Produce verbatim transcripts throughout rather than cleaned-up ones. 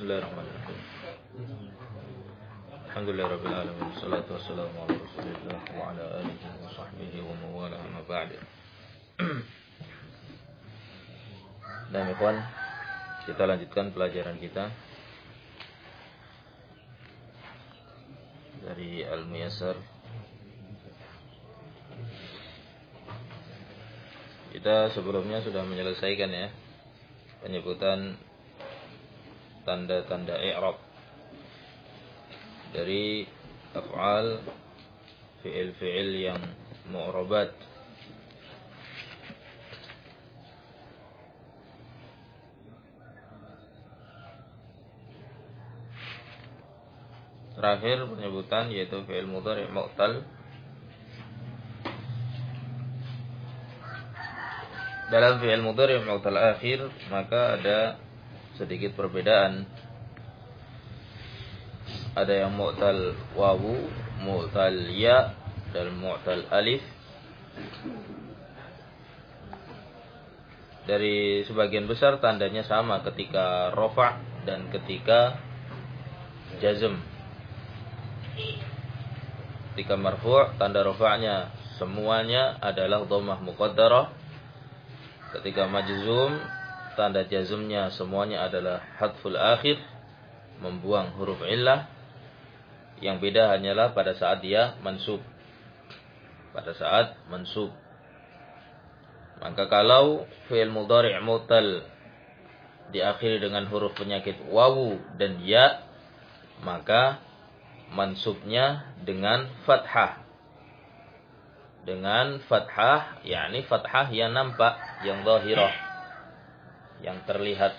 Bismillahirrahmanirrahim. Alhamdulillahirabbil alamin. Wassalatu wassalamu ala Rasulillah wa ala alihi wa sahbihi wa mawala amma ba'd. Dan ikhwan, kita lanjutkan pelajaran kita dari Al-Muyassar. Kita sebelumnya sudah menyelesaikan ya penyebutan tanda-tanda i'rab dari af'al fi'il-fi'il yang mu'rabat. Terakhir penyebutan yaitu fi'il mudhari' mu'tal. Dalam fi'il mudhari' mu'tal akhir maka ada sedikit perbedaan. Ada yang mu'tal wawu, mu'tal ya, dan mu'tal alif. Dari sebagian besar tandanya sama ketika rafa' dan ketika jazm. Ketika marfu' tanda rafa'nya semuanya adalah dhammah muqaddarah. Ketika majzum tanda jazmnya semuanya adalah hadful akhir, membuang huruf illah. Yang beda hanyalah pada saat dia mansub. Pada saat mansub. Maka kalau fi'il mudhari' mu'tal diakhiri dengan huruf penyakit wawu dan ya, maka mansubnya dengan fathah. Dengan fathah, yakni fathah yang nampak, yang zahirah, yang terlihat.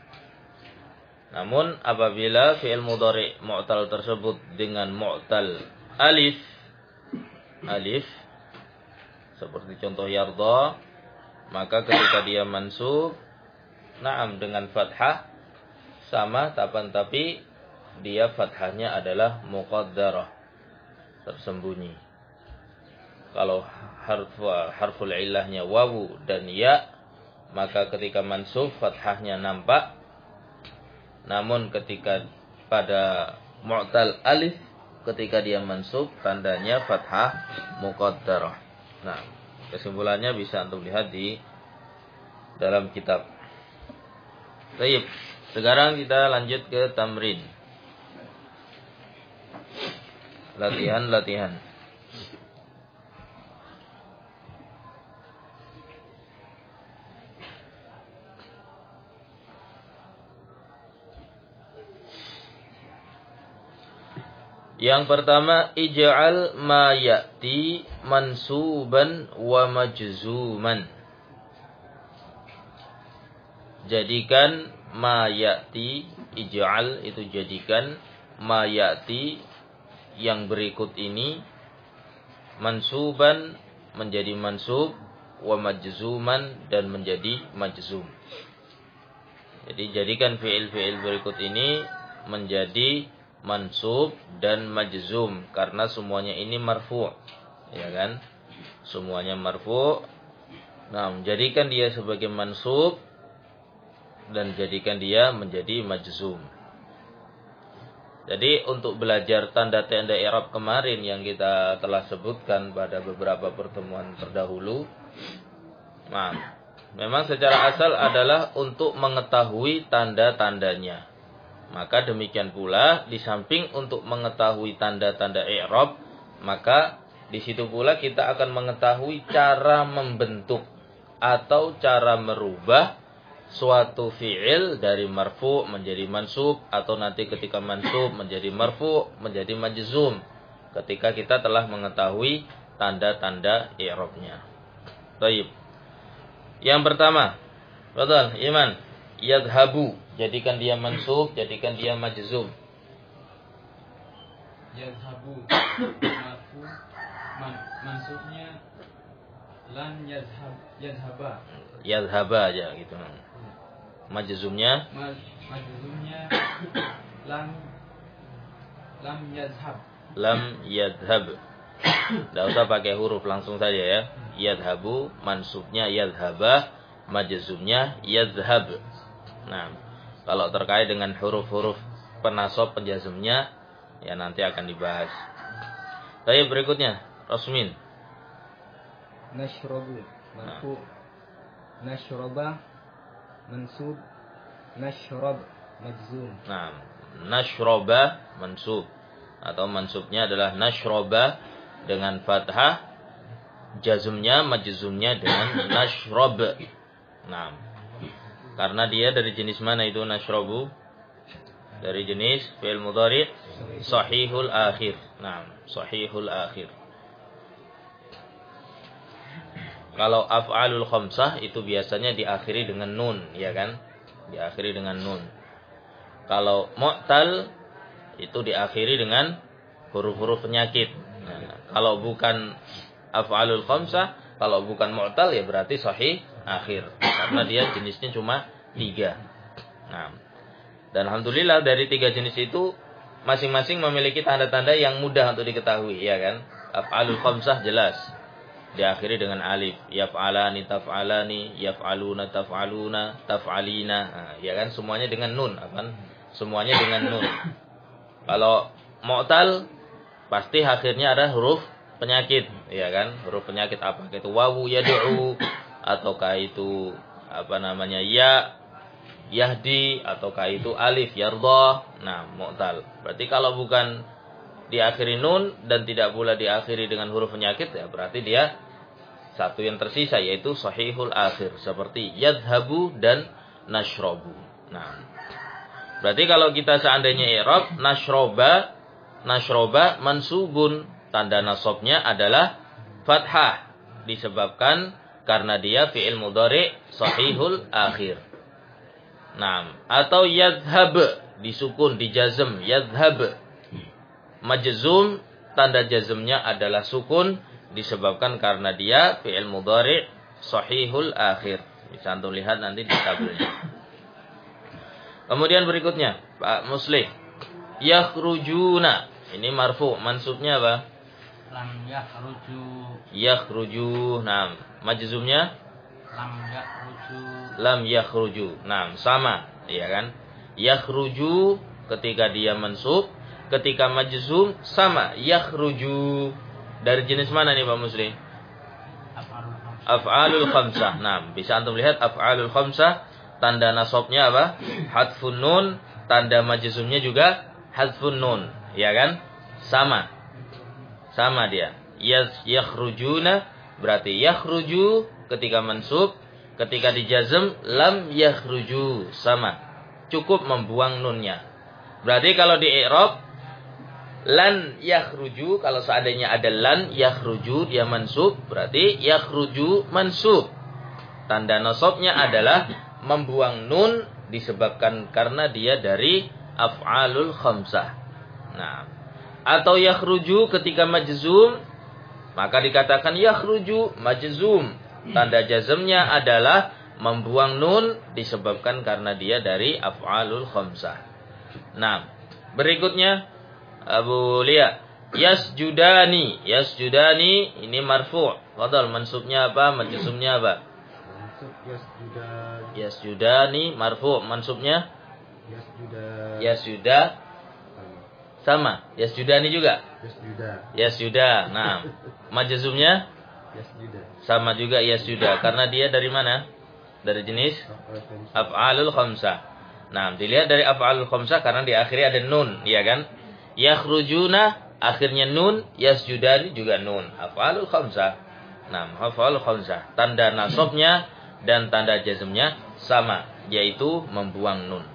Namun apabila fi'il mudhari' mu'tal tersebut dengan mu'tal alif, alif seperti contoh yarda, maka ketika dia mansub, na'am dengan fathah sama tapan, tapi dia fathahnya adalah muqaddarah, tersembunyi. Kalau harfu, harful illahnya wawu dan ya, maka ketika mansub fathahnya nampak. Namun ketika pada mu'tal alif, ketika dia mansub tandanya fathah muqaddarah. Nah, kesimpulannya bisa untuk lihat di dalam kitab. Baik, sekarang kita lanjut ke tamrin. Latihan-latihan. Yang pertama, ij'al ma ya'ti mansuban wa majzuman. Jadikan ma ya'ti, ij'al itu jadikan, ma ya'ti yang berikut ini mansuban menjadi mansub, wa majzuman dan menjadi majzum. Jadi jadikan fi'il-fi'il berikut ini menjadi mansub dan majzum karena semuanya ini marfu', ya kan? Semuanya marfu'. Nah, jadikan dia sebagai mansub dan jadikan dia menjadi majzum. Jadi untuk belajar tanda-tanda i'rab kemarin yang kita telah sebutkan pada beberapa pertemuan terdahulu, nah, memang secara asal adalah untuk mengetahui tanda-tandanya. Maka demikian pula di samping untuk mengetahui tanda-tanda i'rab, maka di situ pula kita akan mengetahui cara membentuk atau cara merubah suatu fi'il dari marfu' menjadi mansub, atau nanti ketika mansub menjadi marfu' menjadi majzum, ketika kita telah mengetahui tanda-tanda i'rabnya. Baik. Yang pertama, betul, Iman, yadhabu, jadikan dia mansub, jadikan dia majzum. Yadhabu marfu, man, mansubnya lan yadhab, yadhaba. Yadhaba aja gitu. Majzumnya Ma, majzumnya lam lam yadhab. Lam yadhab. Tidak usah pakai huruf, langsung saja ya. Yadhabu, mansubnya yadhaba, majzumnya yadhab. Nah, Kalau terkait dengan huruf-huruf penasab penjazmnya, ya nanti akan dibahas. Baik, berikutnya Rasmin. Nashrabu marfu, nashraba mansub, nashrab majzum. Nah, nashraba mansub atau mansubnya adalah nashraba dengan fathah, jazmnya majzumnya dengan nashrab. Nah, karena dia dari jenis mana itu nashrabu? Dari jenis fi'il mudhari' sahihul akhir. Nah, sahihul akhir. Kalau af'alul khamsah itu biasanya diakhiri dengan nun, ya kan? Diakhiri dengan nun. Kalau mu'tal itu diakhiri dengan huruf-huruf penyakit. Nah, kalau bukan af'alul khamsah, kalau bukan mu'tal ya berarti sahih akhir. Karena dia jenisnya cuma tiga. Nah, dan alhamdulillah dari tiga jenis itu masing-masing memiliki tanda-tanda yang mudah untuk diketahui, ya kan? Af'alul khamsah jelas diakhiri dengan alif, yaf'alani taf'alani, yaf'aluna taf'aluna, taf'alina, nah, ya kan semuanya dengan nun, apa? Semuanya dengan nun. Kalau mu'tal pasti akhirnya ada huruf penyakit, ya kan? Huruf penyakit apa? Itu wawu yad'u ataukah itu apa namanya? Ya yahdi ataukah itu alif yardha. Nah, mu'tal. Berarti kalau bukan diakhiri nun dan tidak pula diakhiri dengan huruf penyakit, ya berarti dia satu yang tersisa yaitu sahihul akhir seperti yadhhabu dan nashrabu. Nah, berarti kalau kita seandainya i'rab nashroba, nashroba mansubun, tanda nasabnya adalah fathah disebabkan karena dia fi'il mudhari' sahihul akhir. Nah, atau yadhhab disukun dijazm yadhhab. Majzum tanda jazmnya adalah sukun disebabkan karena dia fi'il mudhari' sahihul akhir. Bisa antum lihat nanti di tabelnya. Kemudian berikutnya Pak Muslih, yakhrujuna. Ini marfu, mansubnya apa? Lam yakhruju. Yakhruju. Nah, majzumnya Lam yakhruju. lam yakhruju. Nah, sama, ya kan? Yakhruju ketika dia mansub, ketika majzum sama, yakhruju. Dari jenis mana nih Pak Muslim? Af'alul khamsah. Nah, bisa antum lihat af'alul khamsah, tanda nasabnya apa? Hadfun nun, tanda majzumnya juga hadfun nun, ya kan? Sama. Sama dia. Yakhrujuna berarti yakhruju ketika mansub, ketika dijazm lam yakhruju, sama. Cukup membuang nunnya. Berarti kalau di i'rab lan yakhruju, kalau seandainya ada lan yakhruju dia mansub, berarti yakhruju mansub. Tanda nasabnya adalah membuang nun disebabkan karena dia dari af'alul khamsah. Nah, atau yakhruju ketika majzum, maka dikatakan yakhruju majzum. Tanda jazmnya adalah membuang nun disebabkan karena dia dari af'alul khamsah. Nah, berikutnya Abu Lia, yasjudani. Yasjudani ini marfu'. Fadhal, mansubnya apa? Majzumnya apa? Mansub yasjudani. Yasjudani marfu', mansubnya Yasjuda. yasjuda sama. Yasjudani juga? Yasjuda. Yasjuda. Nah, majzumnya Yasjuda. sama juga yasjuda karena dia dari mana? Dari jenis af'alul khamsah. Nah, dilihat dari af'alul khamsah karena di akhirnya ada nun, iya kan? Yakhrujuna akhirnya nun, yasjudani juga nun. Af'alul khamsah. Nah, af'alul khamsah. Tanda nasabnya dan tanda jazmnya sama, yaitu membuang nun.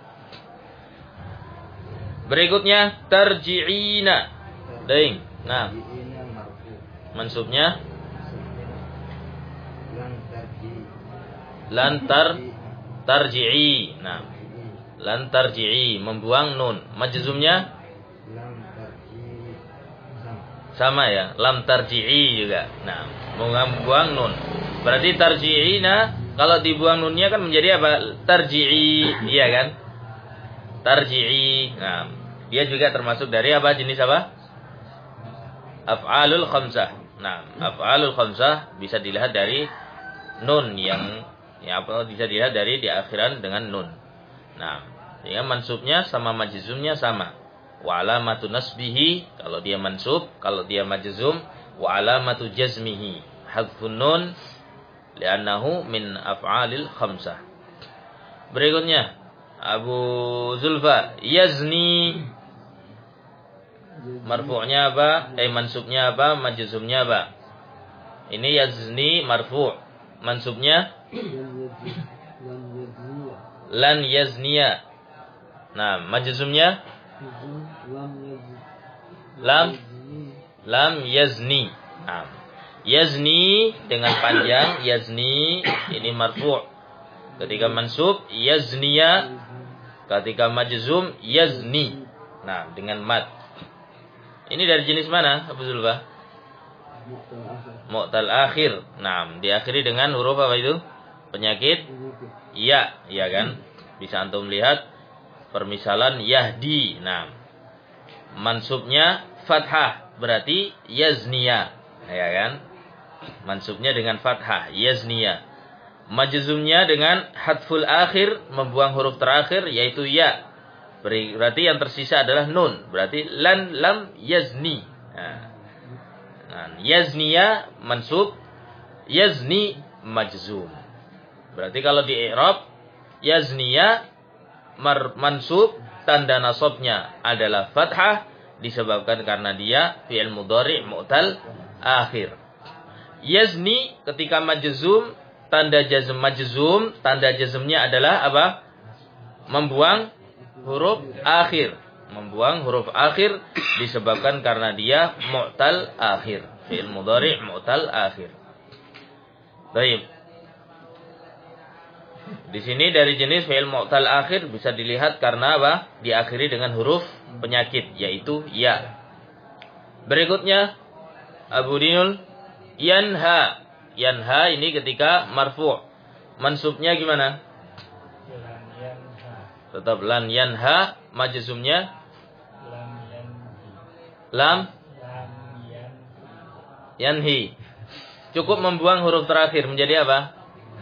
Berikutnya tarji'ina. Ding. Nah, mansubnya lan tar tarji'i. Nah, lan tarji'i membuang nun. Majzumnya sama ya, lam tarji'i juga. Nah, membuang nun. Berarti tarji'ina kalau dibuang nunnya kan menjadi apa? Tarji'i, iya kan? Tarji'i. Nah, dia juga termasuk dari apa? Jenis apa? Af'alul khamsah. Nah, af'alul khamsah bisa dilihat dari nun yang ya apa bisa dilihat dari di akhiran dengan nun. Nah, Ya, mansubnya sama majzumnya sama. Wa alamatu nasbihi kalau dia mansub, kalau dia majzum, wa alamatu jazmihi hadfun nun li'annahu min af'alil khamsah. Berikutnya Abu Zulfa, yazni. Marfu'nya apa? Eh mansubnya apa? Majzumnya apa? Ini yazni marfu'. Mansubnya lan yazniya. Nah, majzumnya lam lam yazni. Nah, yazni dengan panjang yazni ini marfu'. Ketika mansub yazniya, ketika majzum yazni. Nah, dengan mad. Ini dari jenis mana, Abu Zulfa? Mu'tal akhir. Nah, diakhiri dengan huruf apa itu? Penyakit ya, ya kan? Bisa antum lihat permisalan yahdi. Nah, mansubnya fathah berarti yazniya, ya kan? Mansubnya dengan fathah yazniya. Majzumnya dengan hadful akhir, membuang huruf terakhir yaitu ya. Berarti yang tersisa adalah nun. Berarti lan lam yazni. Nah, nah, yazniya mansub, yazni majzum. Berarti kalau di i'rab yazniya mar mansub, tanda nasabnya adalah fathah disebabkan karena dia fi'il mudhari' mu'tal akhir. Yazni ketika majzum, tanda jazm majzum, tanda jazmnya adalah apa? Membuang huruf akhir, membuang huruf akhir disebabkan karena dia mu'tal akhir, fi'il mudhari' mu'tal akhir. Baik. Di sini dari jenis fi'il mu'tal akhir bisa dilihat karena apa? Diakhiri dengan huruf penyakit yaitu ya. Berikutnya Abu Dinul, yanha. Yanha ini ketika marfu'. Mansubnya gimana? Tetap lan yanha, majzumnya lam yanhi. Cukup membuang huruf terakhir menjadi apa?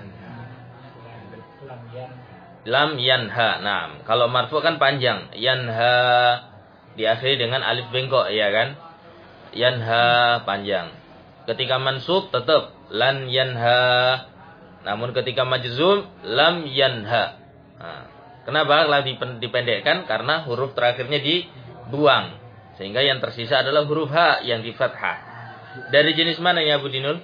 Lam yanha. Nah, kalau marfu kan panjang. Yanha diakhiri dengan alif bengkok, ya kan? Yanha panjang. Ketika mansub tetap lan yanha. Namun ketika majzum lam yanha. Nah, kenapa dipendekkan? Karena huruf terakhirnya dibuang. Sehingga yang tersisa adalah huruf ha yang di fathah. Dari jenis mana ya Abu Dinul?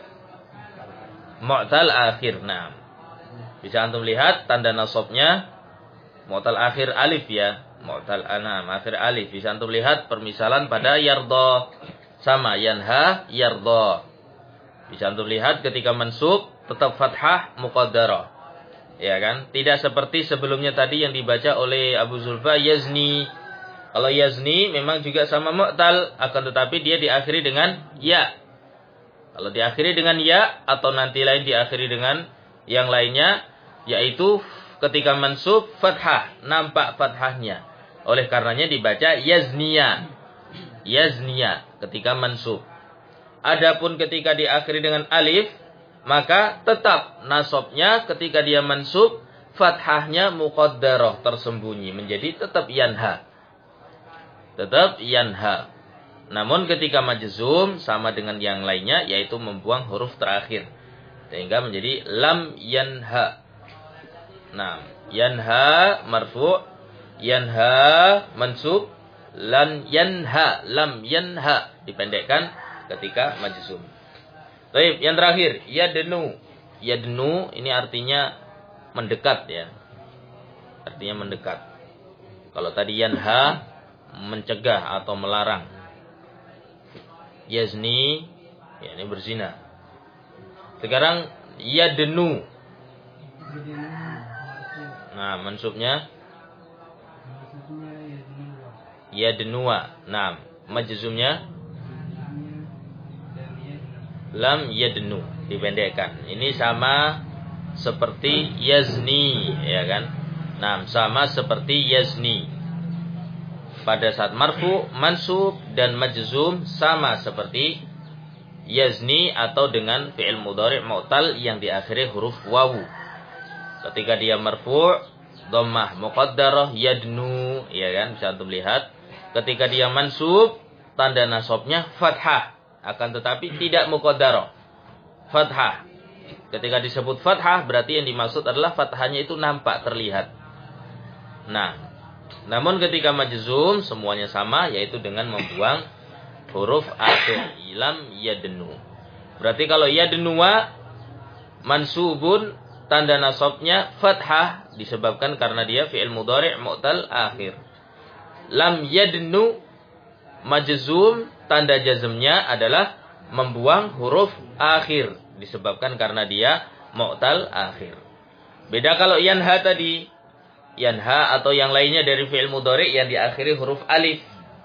Mu'tal akhir. Nah, bisa antum lihat tanda nasabnya mu'tal akhir alif ya. Mu'tal anam akhir alif. Bisa antum lihat permisalan pada yarda. Sama yanha yarda. Bisa antum lihat ketika mansub tetap fathah muqaddarah. Ya kan? Tidak seperti sebelumnya tadi yang dibaca oleh Abu Zulfa yazni. Kalau yazni memang juga sama mu'tal, akan tetapi dia diakhiri dengan ya. Kalau diakhiri dengan ya atau nanti lain diakhiri dengan yang lainnya, yaitu ketika mansub fathah, nampak fathahnya. Oleh karenanya dibaca yazniya. Yazniya ketika mansub. Adapun ketika diakhiri dengan alif, maka tetap nasabnya ketika dia mansub, fathahnya muqaddarah tersembunyi menjadi tetap yanha. Tetap yanha. Namun ketika majzum sama dengan yang lainnya yaitu membuang huruf terakhir sehingga menjadi lam yanha. Nah, yanha marfu', yanha mansub, lan yanha, lam yanha dipendekkan ketika majzum. Baik, yang terakhir, yadnu. Yadnu ini artinya mendekat ya. Artinya mendekat. Kalau tadi yanha mencegah atau melarang. Yazni ya ini berzina. Sekarang yadnu. Nah, mansubnya yadnuwa. Nah, majzumnya lam yadnu dipendekkan. Ini sama seperti yazni, ya kan? Nah, sama seperti yazni. Pada saat marfu, mansub dan majzum sama seperti yazni atau dengan fi'il mudhari' mu'tal yang diakhiri huruf wawu. Ketika dia marfu, dhammah muqaddarah yadnu, ya kan? Bisa antum lihat ketika dia mansub tanda nasabnya fathah, akan tetapi tidak muqaddarah. Fathah. Ketika disebut fathah berarti yang dimaksud adalah fathahnya itu nampak terlihat. Nah, namun ketika majzum semuanya sama, yaitu dengan membuang huruf akhir lam yadnu. Berarti kalau yadnuwa mansubun tanda nasabnya fathah disebabkan karena dia fi'il mudhari' mu'tal akhir. Lam yadnu majzum tanda jazmnya adalah membuang huruf akhir disebabkan karena dia mu'tal akhir. Beda kalau yanha tadi, yanha atau yang lainnya dari fi'il mudhari' yang diakhiri huruf alif.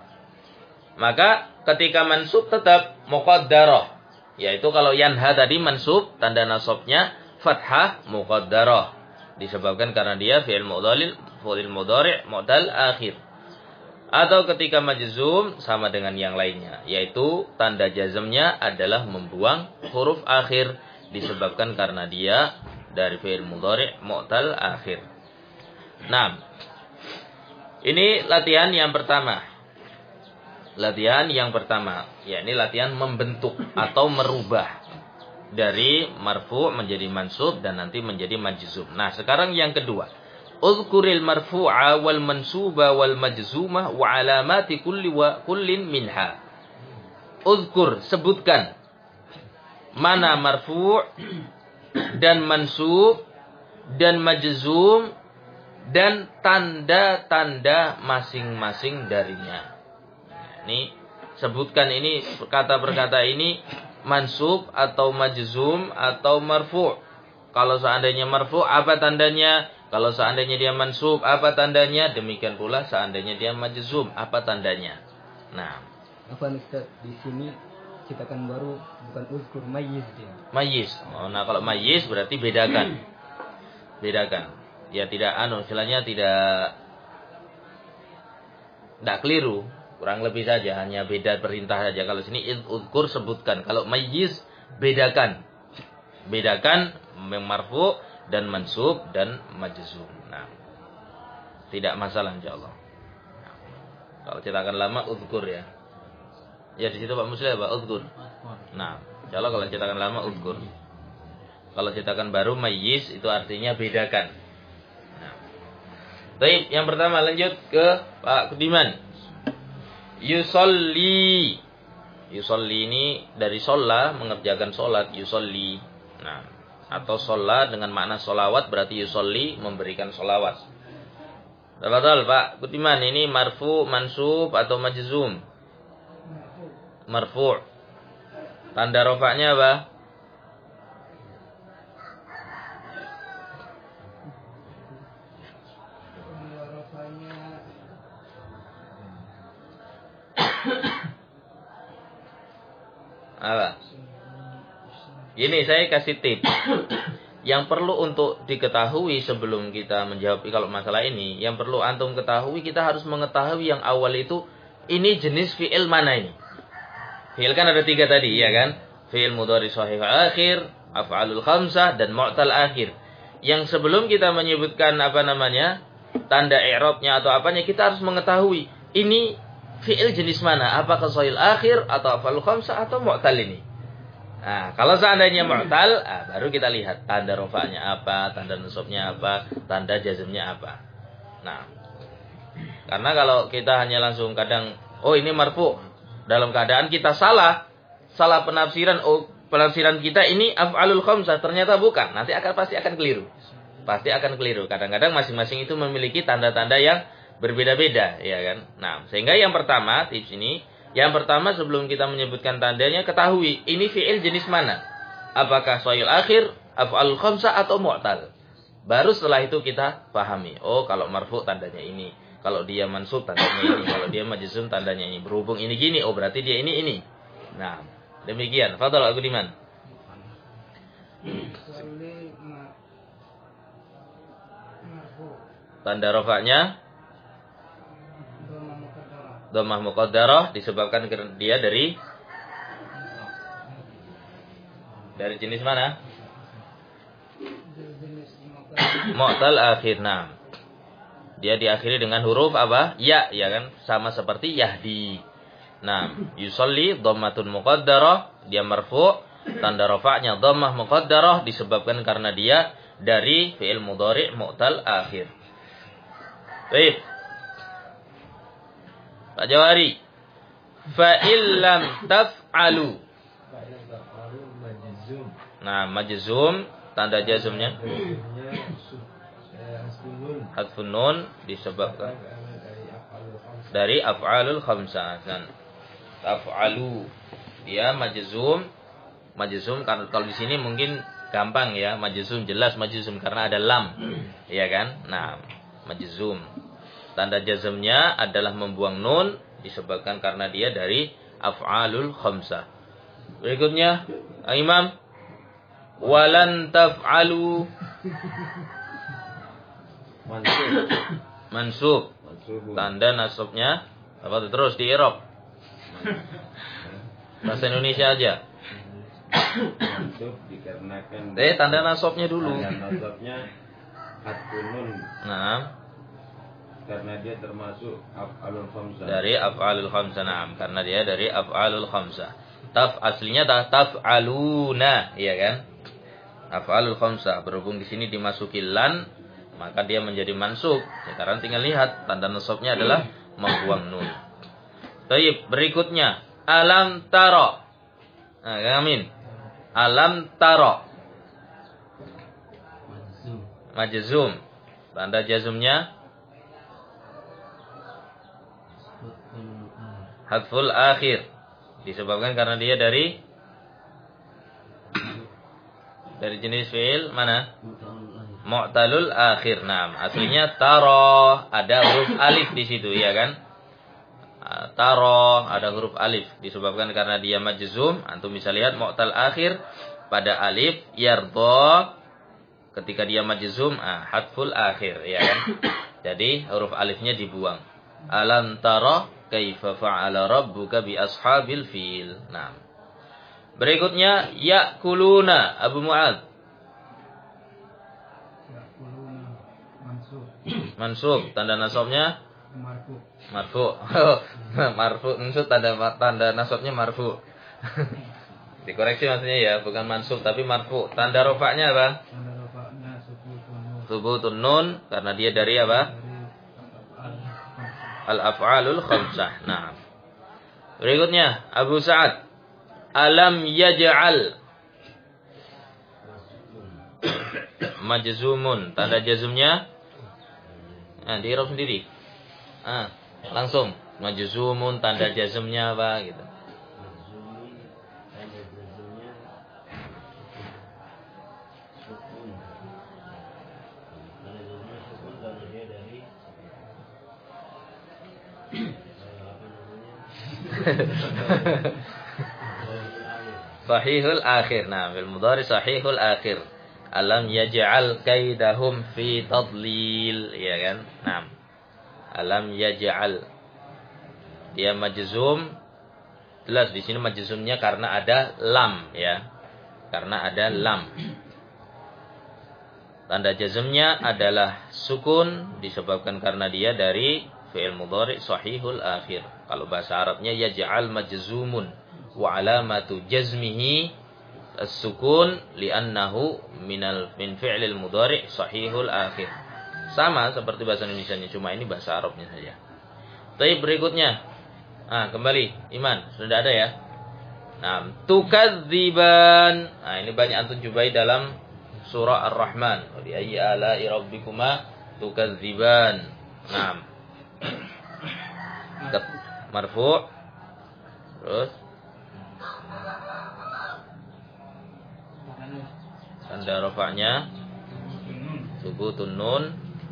Maka ketika mansub tetap muqaddarah, yaitu kalau yanha tadi mansub tanda nasabnya fathah muqaddarah disebabkan karena dia fi'il mudhari' fi'il mudhari' mu'tal akhir. Atau ketika majzum sama dengan yang lainnya, yaitu tanda jazmnya adalah membuang huruf akhir disebabkan karena dia dari fi'il mudhari' mu'tal akhir. Nah, ini latihan yang pertama. Latihan yang pertama, yakni latihan membentuk atau merubah dari marfu' menjadi mansub dan nanti menjadi majzum. Nah, sekarang yang kedua. Uzkuril marfu'a wal mansuba wal majzumah wa alamati kulli wa kullin minha. Uzkur, sebutkan mana marfu' dan mansub dan majzum dan tanda-tanda masing-masing darinya. Ini sebutkan ini kata per kata ini mansub atau majzum atau marfu'. Kalau seandainya marfu' apa tandanya? Kalau seandainya dia mansub, apa tandanya? Demikian pula seandainya dia majzum, apa tandanya? Nah, Apa Ustaz, di sini cetakan baru bukan uzkur, mayyiz dia. mayyiz. Oh, nah kalau mayyiz berarti bedakan. Bedakan. Ya tidak anu, istilahnya tidak tidak keliru, kurang lebih saja, hanya beda perintah saja. Kalau sini uzkur sebutkan, kalau mayyiz bedakan. Bedakan marfu' dan mansub dan majzum. Nah, tidak masalah insyaallah. Nah, kalau cetakan lama uzkur ya. Ya di situ Pak Muslim Pak uzkur. Nah, insyaallah kalau cetakan lama uzkur. Kalau cetakan baru mayyiz itu artinya bedakan. Nah. Baik, yang pertama lanjut ke Pak Kudiman. Yusolli. Yusolli ini dari sholla, mengerjakan sholat, yusolli. Nah, atau sholat dengan makna sholawat berarti yusolli, memberikan sholawat. Betul Pak Kudiman, ini marfu, mansub atau majzum? Marfu. Tanda rofaknya apa? Apa? Ini saya kasih tips. Yang perlu untuk diketahui sebelum kita menjawab kalau masalah ini, yang perlu antum ketahui, kita harus mengetahui yang awal itu, ini jenis fi'il mana ini? Fi'il kan ada tiga tadi, ya kan? Fi'il mudhari shahih akhir, af'alul khamsah, dan mu'tal akhir. Yang sebelum kita menyebutkan apa namanya, tanda i'rabnya atau apanya, kita harus mengetahui, ini fi'il jenis mana? Apakah shahih akhir, atau af'alul khamsah, atau mu'tal ini? Nah, kalau seandainya mu'tal, ah, baru kita lihat tanda rofa'nya apa, tanda nasabnya apa, tanda jazmnya apa. Nah, karena kalau kita hanya langsung kadang, oh ini marfu, dalam keadaan kita salah, salah penafsiran, oh penafsiran kita ini af'alul khamsah, ternyata bukan, nanti akan pasti akan keliru. Pasti akan keliru. Kadang-kadang masing-masing itu memiliki tanda-tanda yang berbeda-beda, ya kan? Nah, sehingga yang pertama tips ini, yang pertama sebelum kita menyebutkan tandanya, ketahui ini fi'il jenis mana. Apakah shahih akhir, af'alul khamsah atau mu'tal. Baru setelah itu kita pahami. Oh, kalau marfu tandanya ini, kalau dia mansub tandanya ini, kalau dia majzum tandanya ini. Berhubung ini gini, oh berarti dia ini ini. Nah, demikian. Fadhal Aku Diman. Tanda rofaknya dhammah muqaddarah disebabkan dia dari dari jenis mana? Mu'tal akhir. Nah, dia diakhiri dengan huruf apa? Ya, ya kan? Sama seperti yahdi. Nah, yusolli dhammatun muqaddarah, dia marfu', tanda rafa'nya dhammah muqaddarah disebabkan karena dia dari fi'il mudhari' mu'tal akhir. Baik. Pak Jawari. Fa illam taf'alu. Nah, majzum tanda jazmnya hadfun nun disebabkan dari af'alul khamsah. Dan taf'alu dia majzum, majzum karena kalau di sini mungkin gampang ya, majzum jelas majzum karena ada lam. Iya kan? Nah, majzum. Tanda jazmnya adalah membuang nun disebabkan karena dia dari af'alul khamsah. Berikutnya, Imam walan taf'alu Mansub. Mansub. Tanda nasabnya apa tuh? Terus di i'rab. Bahasa Indonesia aja. Mansub dikarenakan Eh, tanda nasabnya dulu. tanda nasabnya hadfun nun Nah, karena dia termasuk af'alul khamsah. dari af'alul khamsah. Nah, karena dia dari af'alul khamsah. Taf aslinya ta taf'aluna, iya kan? Af'alul khamsah berhubung di sini dimasuki lan, maka dia menjadi mansub. Sekarang tinggal lihat tanda nasabnya adalah membuang nun. Baik, berikutnya alam taro. Nah, amin. Alam taro. Majzum. Tanda jazmnya hadful akhir. Disebabkan karena dia dari dari jenis fi'il mana? Mu'talul akhir. Nah, aslinya taro, ada huruf alif di situ, ya kan? Taro, ada huruf alif disebabkan karena dia majzum. Antum bisa lihat mu'tal akhir pada alif, yardha ketika dia majzum, ah, hadful akhir, ya kan? Jadi huruf alifnya dibuang. Alam taro kaifa fa'ala rabbuka bi ashabil fil. Nah. Berikutnya ya'kuluna Abu Mu'ad. Mansub, tanda nasabnya Marfu. marfu. Marfu, maksud tanda tanda nasabnya marfu. Dikoreksi maksudnya ya, bukan mansub tapi marfu. Tanda rafa'nya apa? Tanda rafa'nya subutun. Subutun nun karena dia dari apa? Al-af'alul khamsah. Nah. Berikutnya Abu Sa'ad. Alam yaj'al majzumun. Tanda jazmnya nah, di i'rab sendiri. Ah, langsung majzumun tanda jazmnya apa gitu. Sahihul akhir. Nah, bil mudhari sahihul akhir. Alam yaj'al kaidahum fi tadlil, ya kan? Nah. Alam yaj'al. Dia majzum. Jelas di sini majzumnya karena ada lam, ya. Karena ada lam. Tanda jazmnya adalah sukun disebabkan karena dia dari fi'il mudhari sahihul akhir. Kalau bahasa Arabnya yaj'al majzumun wa alamatu jazmihi as-sukun li'annahu minal min fi'lil mudhari sahihul akhir. Sama seperti bahasa Indonesianya, cuma ini bahasa Arabnya saja. Tapi berikutnya, ah kembali Iman sudah ada ya. Nah, tukadziban. Nah, ini banyak antum jumpai dalam surah Ar-Rahman. Wa bi ayyi ala'i rabbikuma tukadziban. Nah, marfu'. Terus tanda rafa'nya subutun nun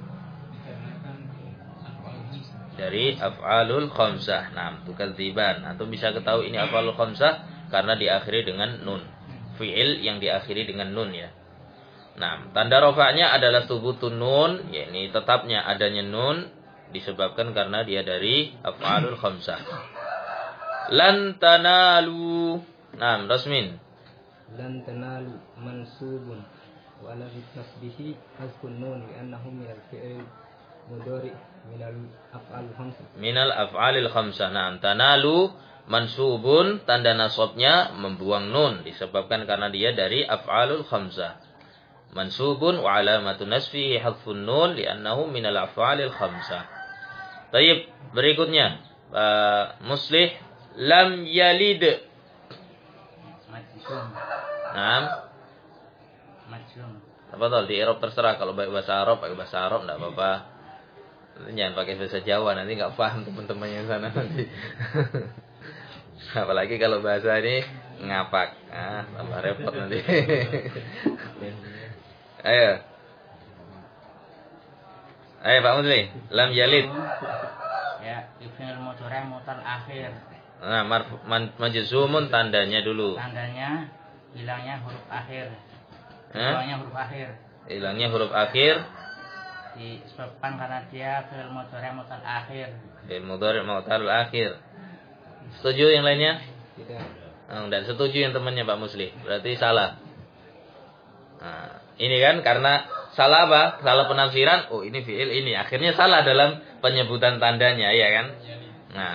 dari af'alul khamsah. Nah, tukadziban. Antum bisa ketahui ini af'alul khamsah karena diakhiri dengan nun. Fi'il yang diakhiri dengan nun ya. Nah, tanda rafa'nya adalah subutun nun, yakni tetapnya adanya nun disebabkan karena dia dari af'alul khamsah. Lan tanalu. Nah, Rasmin. Lan tanalu mansubun wa la nasbihi hasbun nun li'annahu min al-fi'il mudhari minal af'al khamsah. Minal af'alil khamsah. Nah, tanalu mansubun, tanda nasabnya membuang nun disebabkan karena dia dari af'alul khamsah. Mansubun wa alamatu nasfihi hadfun nun li'annahu minal af'alil khamsah. Baik, berikutnya uh, muslih lam yalid. Majzum. Naam. Majzum. Apa tol di Arab terserah, kalau baik bahasa Arab pakai bahasa Arab enggak apa-apa. Jangan pakai bahasa Jawa, nanti enggak paham teman-teman yang sana nanti. Apalagi kalau bahasa ini ngapak. Ah, tambah repot nanti. Ayo. Ayo Pak Musli, lam yalid. Ya, fi'il mudhari' mutal akhir. Nah, man, majzumun tandanya dulu. Tandanya hilangnya huruf akhir. Hah? Hilangnya huruf akhir. Hilangnya huruf akhir. Disebabkan karena dia fi'il mudhari' mutal akhir. Fi'il mudhari' mutal akhir. Setuju yang lainnya? Tidak. Oh, enggak setuju yang temannya Pak Musli. Berarti salah. Nah, ini kan karena salah apa? Salah penafsiran. Oh, ini fi'il ini. Akhirnya salah dalam penyebutan tandanya, ya kan? Nah,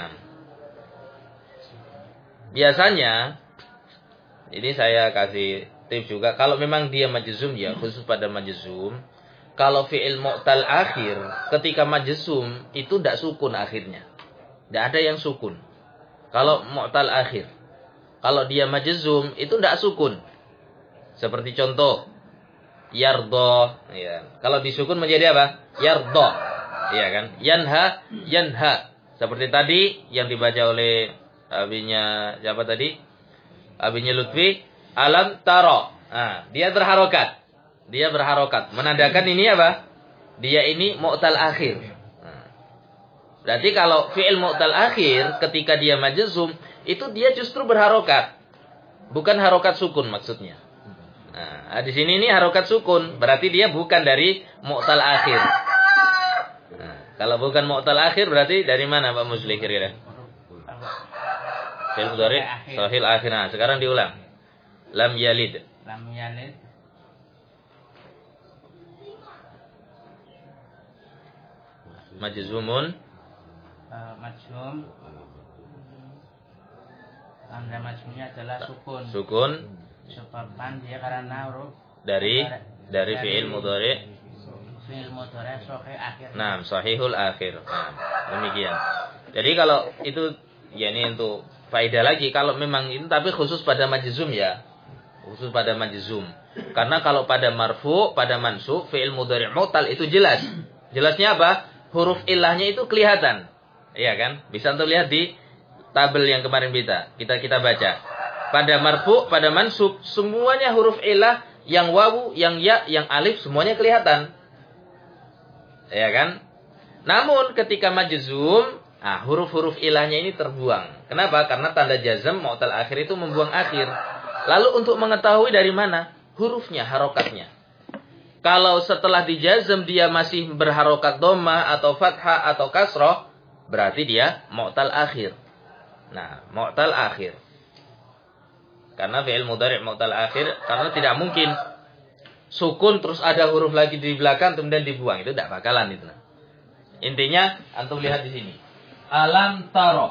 biasanya ini saya kasih tips juga, kalau memang dia majzum ya, khusus pada majzum. Kalau fi'il mu'tal akhir ketika majzum itu tidak sukun akhirnya. Tidak ada yang sukun. Kalau mu'tal akhir. Kalau dia majzum itu tidak sukun. Seperti contoh yardo, ya. Kalau disukun menjadi apa? Yardo. Iya kan? Yanha, yanha. Seperti tadi yang dibaca oleh abinya siapa tadi? Abinya Lutfi, alam taro. Nah, dia berharokat. Dia berharokat. Menandakan ini apa? Dia ini mu'tal akhir. Nah, berarti kalau fi'il mu'tal akhir ketika dia majzum itu dia justru berharokat. Bukan harokat sukun maksudnya. Nah, di sini ini harokat sukun, berarti dia bukan dari mu'tal akhir. Nah, kalau bukan mu'tal akhir berarti dari mana Pak Musli kira-kira? Fi'il mudhari' sahih akhir. Nah, sekarang diulang. Lam yalid. Lam yalid. Majzumun. Uh, majzum. Tanda majzumnya adalah sukun. Sukun. Sebabkan dia karena huruf dari dari fi'il mudhari'. Fi'il mudhari' sahih akhir. Nah, sahihul akhir. Nah, demikian. Jadi kalau itu ya ini untuk faedah lagi, kalau memang itu tapi khusus pada majzum ya. Khusus pada majzum. Karena kalau pada marfu, pada mansub, fi'il mudhari' mu'tal itu jelas. Jelasnya apa? Huruf ilahnya itu kelihatan. Iya kan? Bisa untuk lihat di tabel yang kemarin kita kita kita baca. Pada marfu, pada mansub, semuanya huruf ilah, yang wawu, yang ya, yang alif, semuanya kelihatan. Ya kan? Namun ketika majzum, nah, huruf-huruf ilahnya ini terbuang. Kenapa? Karena tanda jazm mu'tal akhir itu membuang akhir. Lalu untuk mengetahui dari mana hurufnya, harokatnya. Kalau setelah dijazm dia masih berharokat dhammah atau fathah atau kasroh, berarti dia mu'tal akhir. Nah, mu'tal akhir. Karena fi'il mudhari' mu'tal akhir, karena tidak mungkin sukun terus ada huruf lagi di belakang kemudian dibuang, itu tidak bakalan itu. Intinya antum lihat di sini. Alam taro.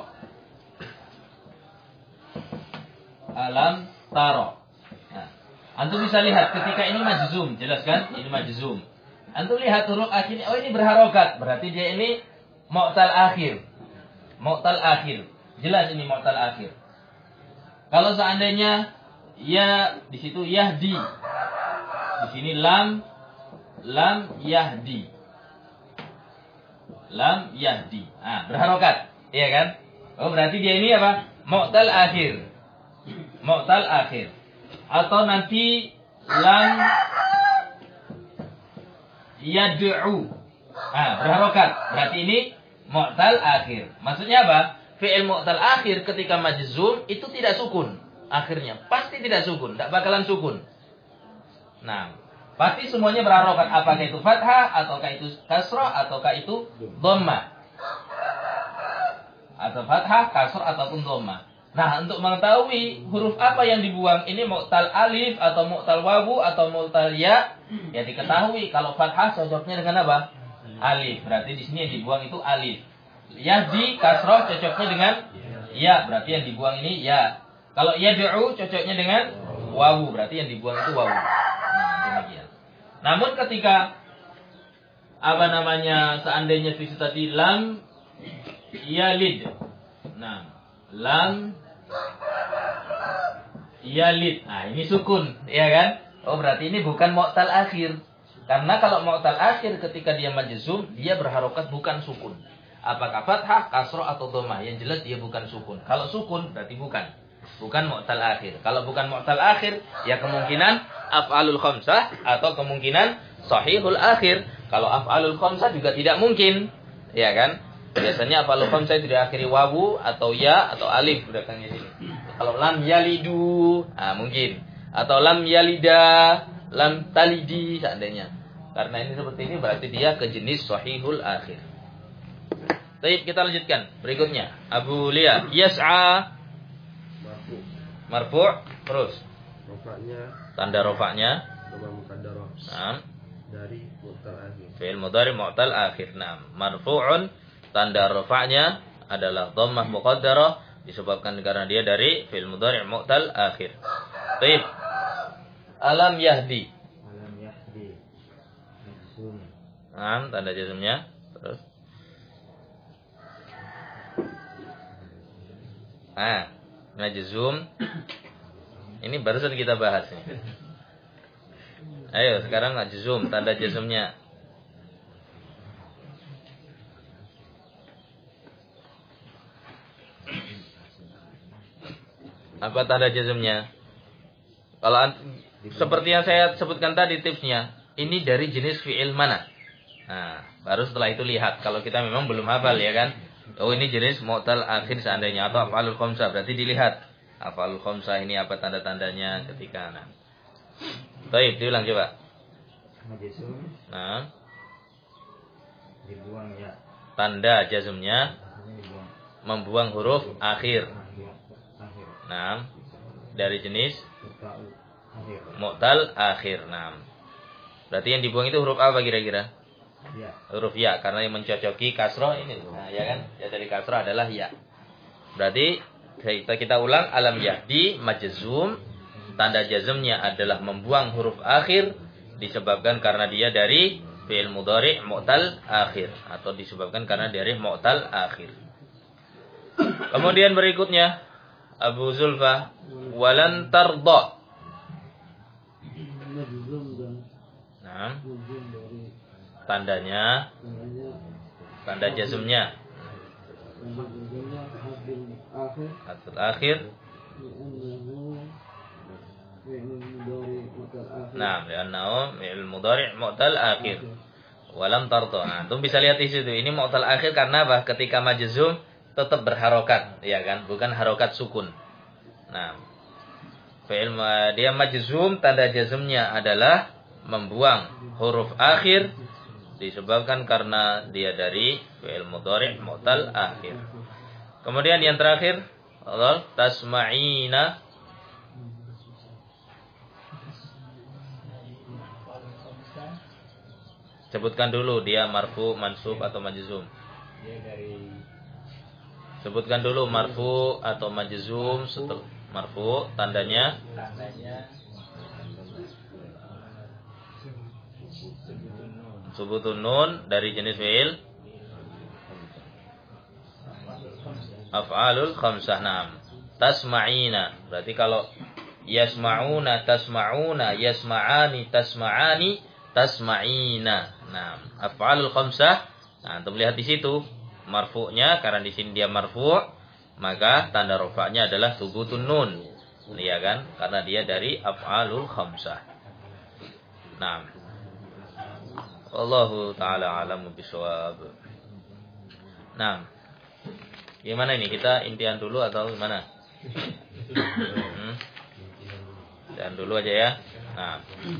Alam taro. Nah, antum bisa lihat ketika ini majzum, jelas kan? Ini majzum. Antum lihat huruf akhirnya, oh ini berharokat, berarti dia ini mu'tal akhir. Mu'tal akhir. Jelas ini mu'tal akhir. Kalau seandainya ya di situ yahdi. Di sini lam lam yahdi. Lam yahdi. Ah, berharokat. Iya kan? Oh, berarti dia ini apa? Mu'tal akhir. Mu'tal akhir. Atau nanti lam yad'u. Ah, berharokat. Berarti ini mu'tal akhir. Maksudnya apa? Fi'il mu'tal akhir ketika majzum itu tidak sukun. Akhirnya pasti tidak sukun, tidak bakalan sukun. Nah, pasti semuanya berharokat, apakah itu fathah ataukah itu kasrah ataukah itu dhammah. Atau fathah, kasrah ataupun dhammah. Nah, untuk mengetahui huruf apa yang dibuang, ini mu'tal alif atau mu'tal wawu atau mu'tal ya, ya diketahui kalau fathah cocoknya dengan apa? alif. Berarti di sini yang dibuang itu alif. Yahdi kasroh cocoknya dengan ya, berarti yang dibuang ini ya. Kalau yad'u cocoknya dengan wawu, berarti yang dibuang itu wawu. Nah, demikian. Namun ketika apa namanya seandainya fi tadi lam yalid. Nah, lam yalid. Nah, ini sukun, ya kan? Oh, berarti ini bukan mu'tal akhir. Karena kalau mu'tal akhir ketika dia majzum, dia berharokat bukan sukun. Apakah fathah, kasroh atau dhammah? Yang jelas dia bukan sukun. Kalau sukun berarti bukan. Bukan mu'tal akhir. Kalau bukan mu'tal akhir, ya kemungkinan af'alul khamsah atau kemungkinan sahihul akhir. Kalau af'alul khamsah juga tidak mungkin, ya kan? Biasanya af'alul khamsah itu diakhiri wawu atau ya atau alif belakangnya sini. Kalau lam yalidu, ah mungkin. Atau lam yalida, lam talidi seandainya. Karena ini seperti ini berarti dia ke jenis sahihul akhir. Baik, kita lanjutkan. Berikutnya, Abu Lia, yas'a marfu. Marfu' terus. Rofaknya Tanda rofaknya dhamma muqaddarah. Naam. Dari mu'tal akhir. Fi'il mudhari mu'tal akhir. Naam. Marfu'un tanda rofaknya adalah dhammah muqaddarah disebabkan karena dia dari fi'il mudhari mu'tal akhir. Baik. Alam yahdi. Alam yahdi. Majzum. Naam, tanda jazmnya. Terus. Ah, majzum. Ini barusan kita bahas nih. Ayo, sekarang majzum, tanda jazmnya. Apa tanda jazmnya? Kalau seperti yang saya sebutkan tadi tipsnya, ini dari jenis fi'il mana? Nah, baru setelah itu lihat. Kalau kita memang belum hafal ya kan? Oh, ini jenis mu'tal akhir seandainya atau af'alul khamsah, berarti dilihat af'alul khamsah ini apa tanda-tandanya ketika nah. Baik, diulang coba. Majzum. Nah, Dibuang ya. tanda jazmnya Dibuang. membuang huruf akhir. Akhir. Nah, dari jenis Mu'tal akhir. mu'tal akhir. Nah, berarti yang dibuang itu huruf apa kira-kira? Ya. Huruf ya, karena yang mencocoki kasroh ini. Nah, ya kan? Ya dari kasroh adalah ya. Berarti kita kita ulang, alam yahdi majzum, tanda jazmnya adalah membuang huruf akhir disebabkan karena dia dari fi'il mudhari mu'tal akhir atau disebabkan karena dari mu'tal akhir. Kemudian berikutnya Abu Zulfa, walan tarda. Nah, tandanya tanda jazmnya hasil akhir. Nah, li'annahu fi'il mudhari' mu'tal akhir. Walam tarda. Nah, antum bisa lihat di situ. Ini mu'tal akhir karena apa? Ketika majzum tetap berharokat, ya kan? Bukan harokat sukun. Nah, fi'il dia majzum, tanda jazmnya adalah membuang huruf akhir disebabkan karena dia dari fi'il mudhari' mu'tal akhir. Kemudian yang terakhir, Allah tasma'ina. Sebutkan dulu dia marfu, mansub atau majzum. Dia dari Sebutkan dulu marfu atau majzum. Setelah marfu tandanya tandanya subutun nun dari jenis fi'il af'alul khamsah. Naam. Tasma'ina. Berarti kalau yasma'una, tasma'una, yasma'ani, tasma'ani, tasma'ina. Nah, af'alul khamsah. Nah, antum lihat di situ marfu'nya karena di sini dia marfu', maka tanda rafa'nya adalah subutun nun. Iya kan? Karena dia dari af'alul khamsah. Nah. Wallahu taala alamu bisawab. Nah. Gimana ini? Kita intian dulu atau gimana? Hmm? Intian dulu aja ya. Nah.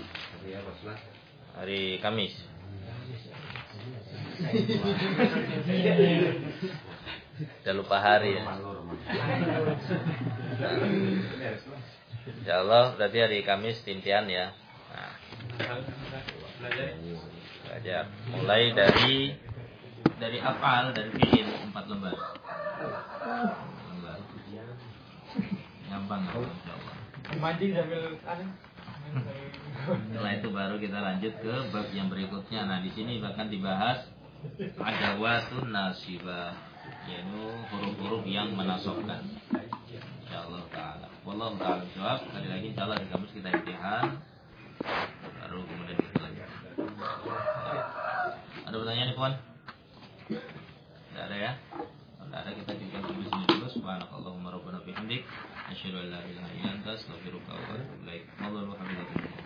Hari Kamis. Udah lupa hari ya. Insyaallah berarti hari Kamis tintian ya. Nah. belajar. Mulai dari dari afal, dari fiil empat lembar. Lembar. Gampang, insyaallah. Mancing sambil aneh. Setelah itu baru kita lanjut ke bab yang berikutnya. Nah, di sini bahkan dibahas adawatun nasibah, yaitu huruf-huruf yang menasobkan. Insyaallah taala. Wallahu taala jawab. Sekali lagi insyaallah di kampus kita imtihan. Baru kemudian kita lanjut. Ada pertanyaan, Ikhwan? Tidak ada ya? Kalau tidak ada kita juga sampai sini dulu. Subhanakallahumma rabbana bihamdik asyhadu an la ilaha illa anta astaghfiruka wa atubu ilaik. Wallahu a'lam.